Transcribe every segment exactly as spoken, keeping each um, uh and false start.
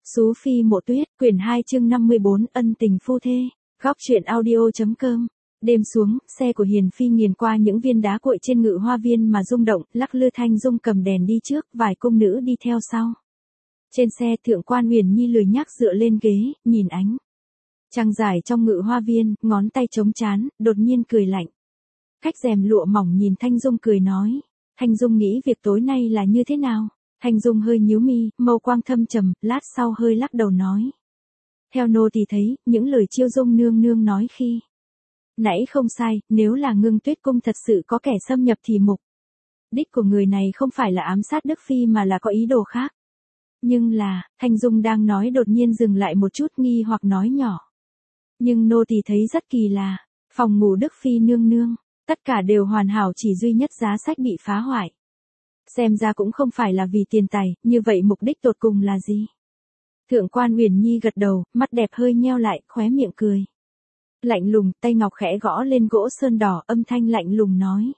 Xú Phi Mộ Tuyết, quyển hai chương năm mươi bốn, ân tình phu thê. Góc truyện audio.com. Đêm xuống, xe của Hiền Phi nghiền qua những viên đá cuội trên ngự hoa viên mà rung động, lắc lư. Thanh Dung cầm đèn đi trước, vài cung nữ đi theo sau. Trên xe, Thượng quan Huyền Nhi lười nhác dựa lên ghế, nhìn ánh trăng dài trong ngự hoa viên, ngón tay chống trán, đột nhiên cười lạnh. Cách rèm lụa mỏng nhìn Thanh Dung cười nói. Thanh Dung nghĩ việc tối nay là như thế nào? Thanh Dung hơi nhíu mi, mâu quang thâm trầm, lát sau hơi lắc đầu nói. Theo nô thì thấy, những lời Chiêu Dung nương nương nói khi nãy không sai, nếu là Ngưng Tuyết cung thật sự có kẻ xâm nhập thì mục đích của người này không phải là ám sát Đức Phi mà là có ý đồ khác. Nhưng là, Thanh Dung đang nói đột nhiên dừng lại một chút nghi hoặc nói nhỏ. Nhưng nô thì thấy rất kỳ lạ, phòng ngủ Đức Phi nương nương, tất cả đều hoàn hảo chỉ duy nhất giá sách bị phá hoại. Xem ra cũng không phải là vì tiền tài, như vậy mục đích tột cùng là gì? Thượng quan Huyền Nhi gật đầu, mắt đẹp hơi nheo lại, khóe miệng cười. Lạnh lùng, tay ngọc khẽ gõ lên gỗ sơn đỏ, âm thanh lạnh lùng nói.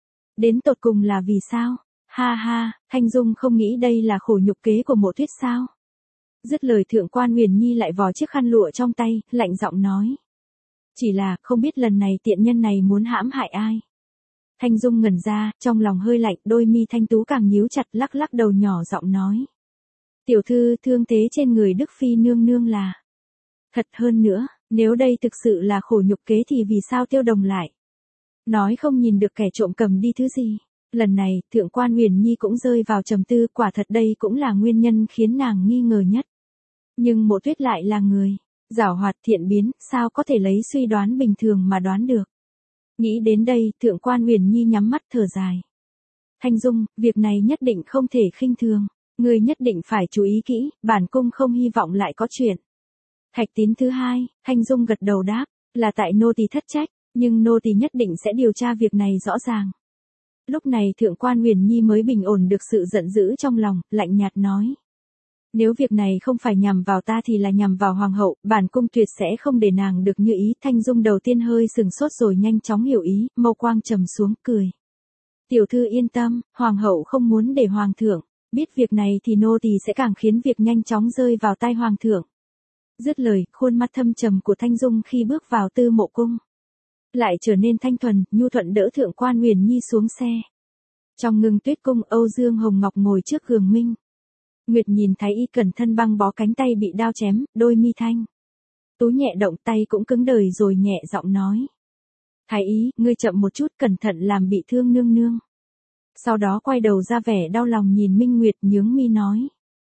Đến tột cùng là vì sao? Ha ha, Thanh Dung không nghĩ đây là khổ nhục kế của Mộ Tuyết sao? Dứt lời Thượng quan Huyền Nhi lại vò chiếc khăn lụa trong tay, lạnh giọng nói. Chỉ là, không biết lần này tiện nhân này muốn hãm hại ai? Thanh Dung ngẩn ra, trong lòng hơi lạnh, đôi mi thanh tú càng nhíu chặt, lắc lắc đầu nhỏ giọng nói. Tiểu thư, thương thế trên người Đức Phi nương nương là thật. Hơn nữa, nếu đây thực sự là khổ nhục kế thì vì sao Tiêu Đồng lại nói không nhìn được kẻ trộm cầm đi thứ gì? Lần này, Thượng quan Huyền Nhi cũng rơi vào trầm tư, quả thật đây cũng là nguyên nhân khiến nàng nghi ngờ nhất. Nhưng Mộ Tuyết lại là người giảo hoạt thiện biến, sao có thể lấy suy đoán bình thường mà đoán được? Nghĩ đến đây, Thượng quan Huyền Nhi nhắm mắt thở dài. Thanh Dung, việc này nhất định không thể khinh thường, ngươi nhất định phải chú ý kỹ, bản cung không hy vọng lại có chuyện. Thạch Tín thứ hai, Thanh Dung gật đầu đáp, là tại nô tỳ thất trách, nhưng nô tỳ nhất định sẽ điều tra việc này rõ ràng. Lúc này Thượng quan Huyền Nhi mới bình ổn được sự giận dữ trong lòng, lạnh nhạt nói. Nếu việc này không phải nhằm vào ta thì là nhằm vào hoàng hậu, bản cung tuyệt sẽ không để nàng được như ý. Thanh Dung đầu tiên hơi sừng sốt rồi nhanh chóng hiểu ý, mâu quang trầm xuống, cười. Tiểu thư yên tâm, hoàng hậu không muốn để hoàng thượng biết việc này thì nô tỳ sẽ càng khiến việc nhanh chóng rơi vào tay hoàng thượng. Dứt lời, khuôn mặt thâm trầm của Thanh Dung khi bước vào Tư Mộ cung lại trở nên thanh thuần, nhu thuận đỡ Thượng quan Huyền Nhi xuống xe. Trong Ngưng Tuyết cung, Âu Dương Hồng Ngọc ngồi trước giường Minh Nguyệt nhìn thấy y cẩn thân băng bó cánh tay bị đao chém, đôi mi thanh tú nhẹ động, tay cũng cứng đờ rồi nhẹ giọng nói. Thái ý, ngươi chậm một chút, cẩn thận làm bị thương nương nương. Sau đó quay đầu ra vẻ đau lòng nhìn Minh Nguyệt, nhướng mi nói.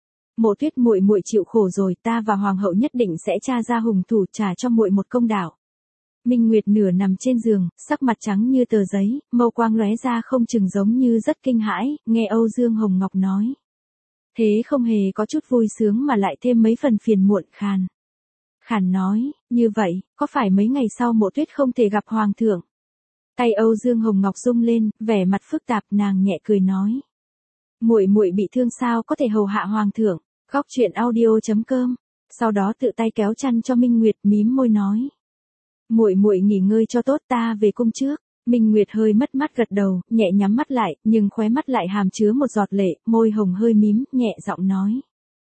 Mộ Tuyết muội muội chịu khổ rồi, ta và hoàng hậu nhất định sẽ tra ra hung thủ, trả cho muội một công đạo. Minh Nguyệt nửa nằm trên giường, sắc mặt trắng như tờ giấy, mâu quang lóe ra không chừng giống như rất kinh hãi, nghe Âu Dương Hồng Ngọc nói. Thế không hề có chút vui sướng mà lại thêm mấy phần phiền muộn. Khàn khàn nói, như vậy, có phải mấy ngày sau Mộ Tuyết không thể gặp hoàng thượng? Tay Âu Dương Hồng Ngọc rung lên, vẻ mặt phức tạp, nàng nhẹ cười nói. Muội muội bị thương sao có thể hầu hạ hoàng thượng? Góc truyện audio.com. Sau đó tự tay kéo chăn cho Minh Nguyệt, mím môi nói. Muội muội nghỉ ngơi cho tốt, ta về cung trước. Minh Nguyệt hơi mất mát gật đầu, nhẹ nhắm mắt lại, nhưng khóe mắt lại hàm chứa một giọt lệ, môi hồng hơi mím, nhẹ giọng nói.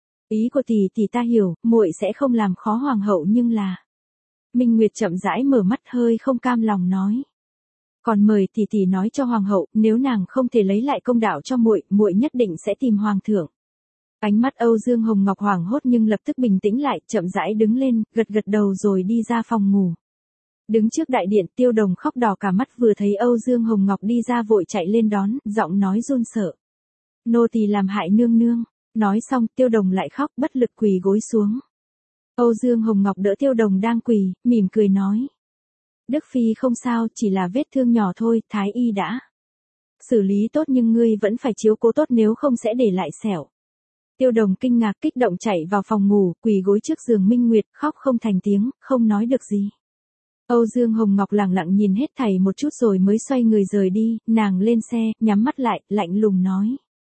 Ý của tỷ tỷ ta hiểu, muội sẽ không làm khó hoàng hậu nhưng là. Minh Nguyệt chậm rãi mở mắt hơi không cam lòng nói. Còn mời tỷ tỷ nói cho hoàng hậu, nếu nàng không thể lấy lại công đạo cho muội, muội nhất định sẽ tìm hoàng thượng. Ánh mắt Âu Dương Hồng Ngọc hoảng hốt nhưng lập tức bình tĩnh lại, chậm rãi đứng lên, gật gật đầu rồi đi ra phòng ngủ. Đứng trước đại điện, Tiêu Đồng khóc đỏ cả mắt, vừa thấy Âu Dương Hồng Ngọc đi ra vội chạy lên đón, giọng nói run sợ. Nô tỳ làm hại nương nương. Nói xong, Tiêu Đồng lại khóc bất lực quỳ gối xuống. Âu Dương Hồng Ngọc đỡ Tiêu Đồng đang quỳ, mỉm cười nói. Đức Phi không sao, chỉ là vết thương nhỏ thôi, thái y đã xử lý tốt nhưng ngươi vẫn phải chiếu cố tốt nếu không sẽ để lại sẹo. Tiêu Đồng kinh ngạc kích động chạy vào phòng ngủ, quỳ gối trước giường Minh Nguyệt, khóc không thành tiếng, không nói được gì. Âu Dương Hồng Ngọc lặng lặng nhìn hết thảy một chút rồi mới xoay người rời đi, nàng lên xe, nhắm mắt lại, lạnh lùng nói.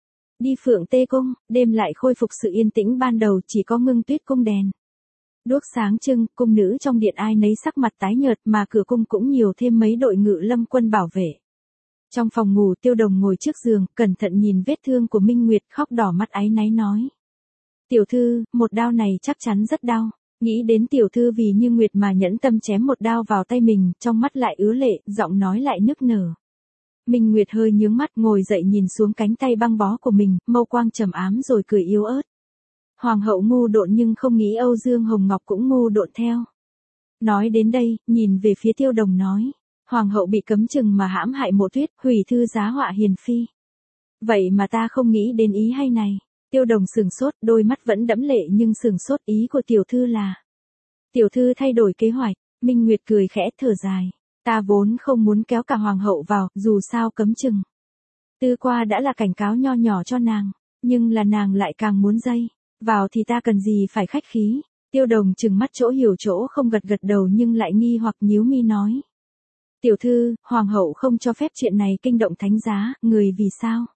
Đi Phượng Tê Cung, đêm lại khôi phục sự yên tĩnh ban đầu, chỉ có Ngưng Tuyết cung đèn đuốc sáng trưng, cung nữ trong điện ai nấy sắc mặt tái nhợt, mà cửa cung cũng nhiều thêm mấy đội ngự lâm quân bảo vệ. Trong phòng ngủ, Tiêu Đồng ngồi trước giường, cẩn thận nhìn vết thương của Minh Nguyệt, khóc đỏ mắt áy náy nói. Tiểu thư, một đao này chắc chắn rất đau. Nghĩ đến tiểu thư vì Như Nguyệt mà nhẫn tâm chém một đao vào tay mình, trong mắt lại ứa lệ, giọng nói lại nức nở. Minh Nguyệt hơi nhướng mắt ngồi dậy nhìn xuống cánh tay băng bó của mình, mâu quang trầm ám rồi cười yếu ớt. Hoàng hậu ngu độn nhưng không nghĩ Âu Dương Hồng Ngọc cũng ngu độn theo. Nói đến đây, nhìn về phía Tiêu Đồng nói. Hoàng hậu bị cấm chừng mà hãm hại Mộ Tuyết, hủy thư giá họa hiền phi. Vậy mà ta không nghĩ đến ý hay này. Tiêu Đồng sừng sốt, đôi mắt vẫn đẫm lệ nhưng sừng sốt, ý của tiểu thư là. Tiểu thư thay đổi kế hoạch. Minh Nguyệt cười khẽ thở dài. Ta vốn không muốn kéo cả hoàng hậu vào, dù sao cấm chừng. Tư qua đã là cảnh cáo nho nhỏ cho nàng, nhưng là nàng lại càng muốn dây. Vào thì ta cần gì phải khách khí. Tiêu Đồng trừng mắt chỗ hiểu chỗ không, gật gật đầu nhưng lại nghi hoặc nhíu mi nói. Tiểu thư, hoàng hậu không cho phép chuyện này kinh động thánh giá, người vì sao?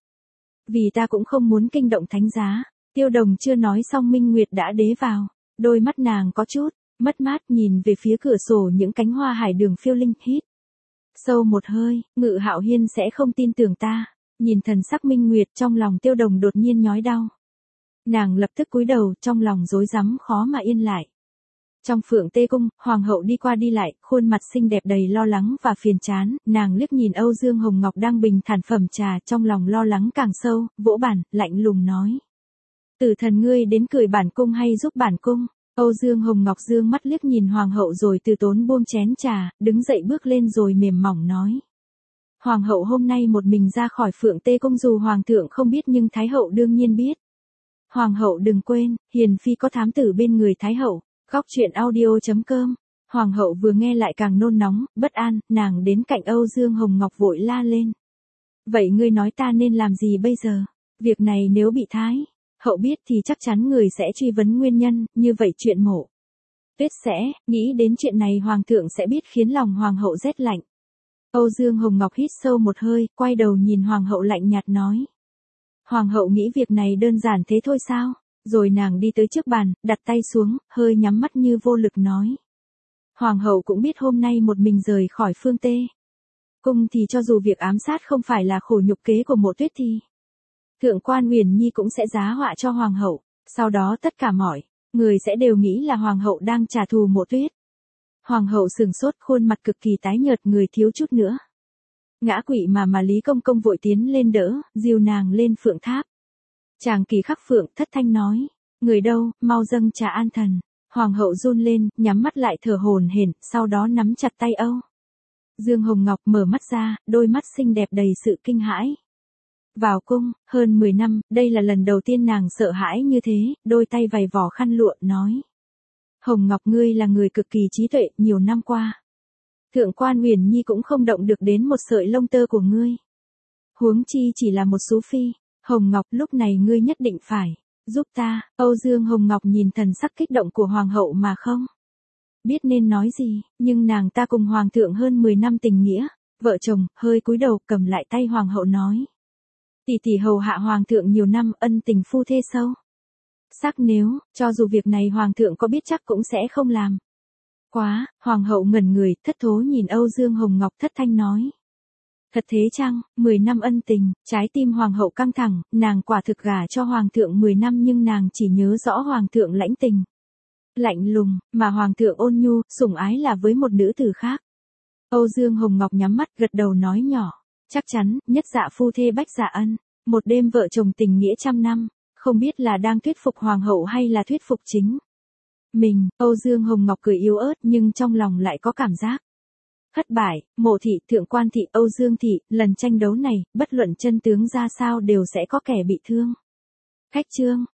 Vì ta cũng không muốn kinh động thánh giá. Tiêu Đồng chưa nói xong Minh Nguyệt đã đế vào. Đôi mắt nàng có chút mất mát nhìn về phía cửa sổ những cánh hoa hải đường phiêu linh, hít sâu một hơi. Ngự Hạo Hiên sẽ không tin tưởng ta. Nhìn thần sắc Minh Nguyệt, trong lòng Tiêu Đồng đột nhiên nhói đau. Nàng lập tức cúi đầu, trong lòng rối rắm khó mà yên lại. Trong Phượng Tê Cung, hoàng hậu đi qua đi lại, khuôn mặt xinh đẹp đầy lo lắng và phiền chán, nàng liếc nhìn Âu Dương Hồng Ngọc đang bình thản phẩm trà, trong lòng lo lắng càng sâu, vỗ bàn, lạnh lùng nói. Tử thần ngươi đến cười bản cung hay giúp bản cung? Âu Dương Hồng Ngọc dương mắt liếc nhìn hoàng hậu rồi từ tốn buông chén trà, đứng dậy bước lên rồi mềm mỏng nói. Hoàng hậu hôm nay một mình ra khỏi Phượng Tê Cung, dù hoàng thượng không biết nhưng Thái hậu đương nhiên biết. Hoàng hậu đừng quên, hiền phi có thám tử bên người Thái hậu. Góc truyện audio chấm com. Hoàng hậu vừa nghe lại càng nôn nóng, bất an, nàng đến cạnh Âu Dương Hồng Ngọc vội la lên. Vậy ngươi nói ta nên làm gì bây giờ? Việc này nếu bị Thái hậu biết thì chắc chắn người sẽ truy vấn nguyên nhân, như vậy chuyện Mộ Tuyết sẽ, nghĩ đến chuyện này hoàng thượng sẽ biết, khiến lòng hoàng hậu rét lạnh. Âu Dương Hồng Ngọc hít sâu một hơi, quay đầu nhìn hoàng hậu lạnh nhạt nói. Hoàng hậu nghĩ việc này đơn giản thế thôi sao? Rồi nàng đi tới trước bàn, đặt tay xuống, hơi nhắm mắt như vô lực nói. Hoàng hậu cũng biết hôm nay một mình rời khỏi Phương Tê Cung thì cho dù việc ám sát không phải là khổ nhục kế của Mộ Tuyết thì Thượng quan Uyển Nhi cũng sẽ giá họa cho hoàng hậu, sau đó tất cả mọi người sẽ đều nghĩ là hoàng hậu đang trả thù Mộ Tuyết. Hoàng hậu sừng sốt, khuôn mặt cực kỳ tái nhợt, người thiếu chút nữa ngã quỵ mà mà Lý Công Công vội tiến lên đỡ, dìu nàng lên phượng tháp. Chàng Kỳ Khắc Phượng thất thanh nói, người đâu, mau dâng trà an thần. Hoàng hậu run lên, nhắm mắt lại thở hổn hển, sau đó nắm chặt tay Âu Dương Hồng Ngọc, mở mắt ra, đôi mắt xinh đẹp đầy sự kinh hãi. Vào cung, hơn mười năm, đây là lần đầu tiên nàng sợ hãi như thế, đôi tay vầy vò khăn lụa, nói. Hồng Ngọc, ngươi là người cực kỳ trí tuệ, nhiều năm qua. Thượng quan Uyển Nhi cũng không động được đến một sợi lông tơ của ngươi. Huống chi chỉ là một số phi. Hồng Ngọc, lúc này ngươi nhất định phải giúp ta. Âu Dương Hồng Ngọc nhìn thần sắc kích động của hoàng hậu mà không biết nên nói gì, nhưng nàng ta cùng hoàng thượng hơn mười năm tình nghĩa, vợ chồng, hơi cúi đầu cầm lại tay hoàng hậu nói. Tỷ tỷ hầu hạ hoàng thượng nhiều năm, ân tình phu thê sâu sắc, nếu cho dù việc này hoàng thượng có biết chắc cũng sẽ không làm. Quá, hoàng hậu ngẩn người, thất thố nhìn Âu Dương Hồng Ngọc, thất thanh nói. Thật thế chăng, mười năm ân tình, trái tim hoàng hậu căng thẳng, nàng quả thực gả cho hoàng thượng mười năm nhưng nàng chỉ nhớ rõ hoàng thượng lãnh tình, lạnh lùng, mà hoàng thượng ôn nhu, sủng ái là với một nữ tử khác. Âu Dương Hồng Ngọc nhắm mắt gật đầu nói nhỏ, chắc chắn, nhất dạ phu thê bách dạ ân, một đêm vợ chồng tình nghĩa trăm năm, không biết là đang thuyết phục hoàng hậu hay là thuyết phục chính mình. Âu Dương Hồng Ngọc cười yếu ớt nhưng trong lòng lại có cảm giác thất bại. Mộ thị, Thượng quan thị, Âu Dương thị, lần tranh đấu này, bất luận chân tướng ra sao đều sẽ có kẻ bị thương. Khách trương,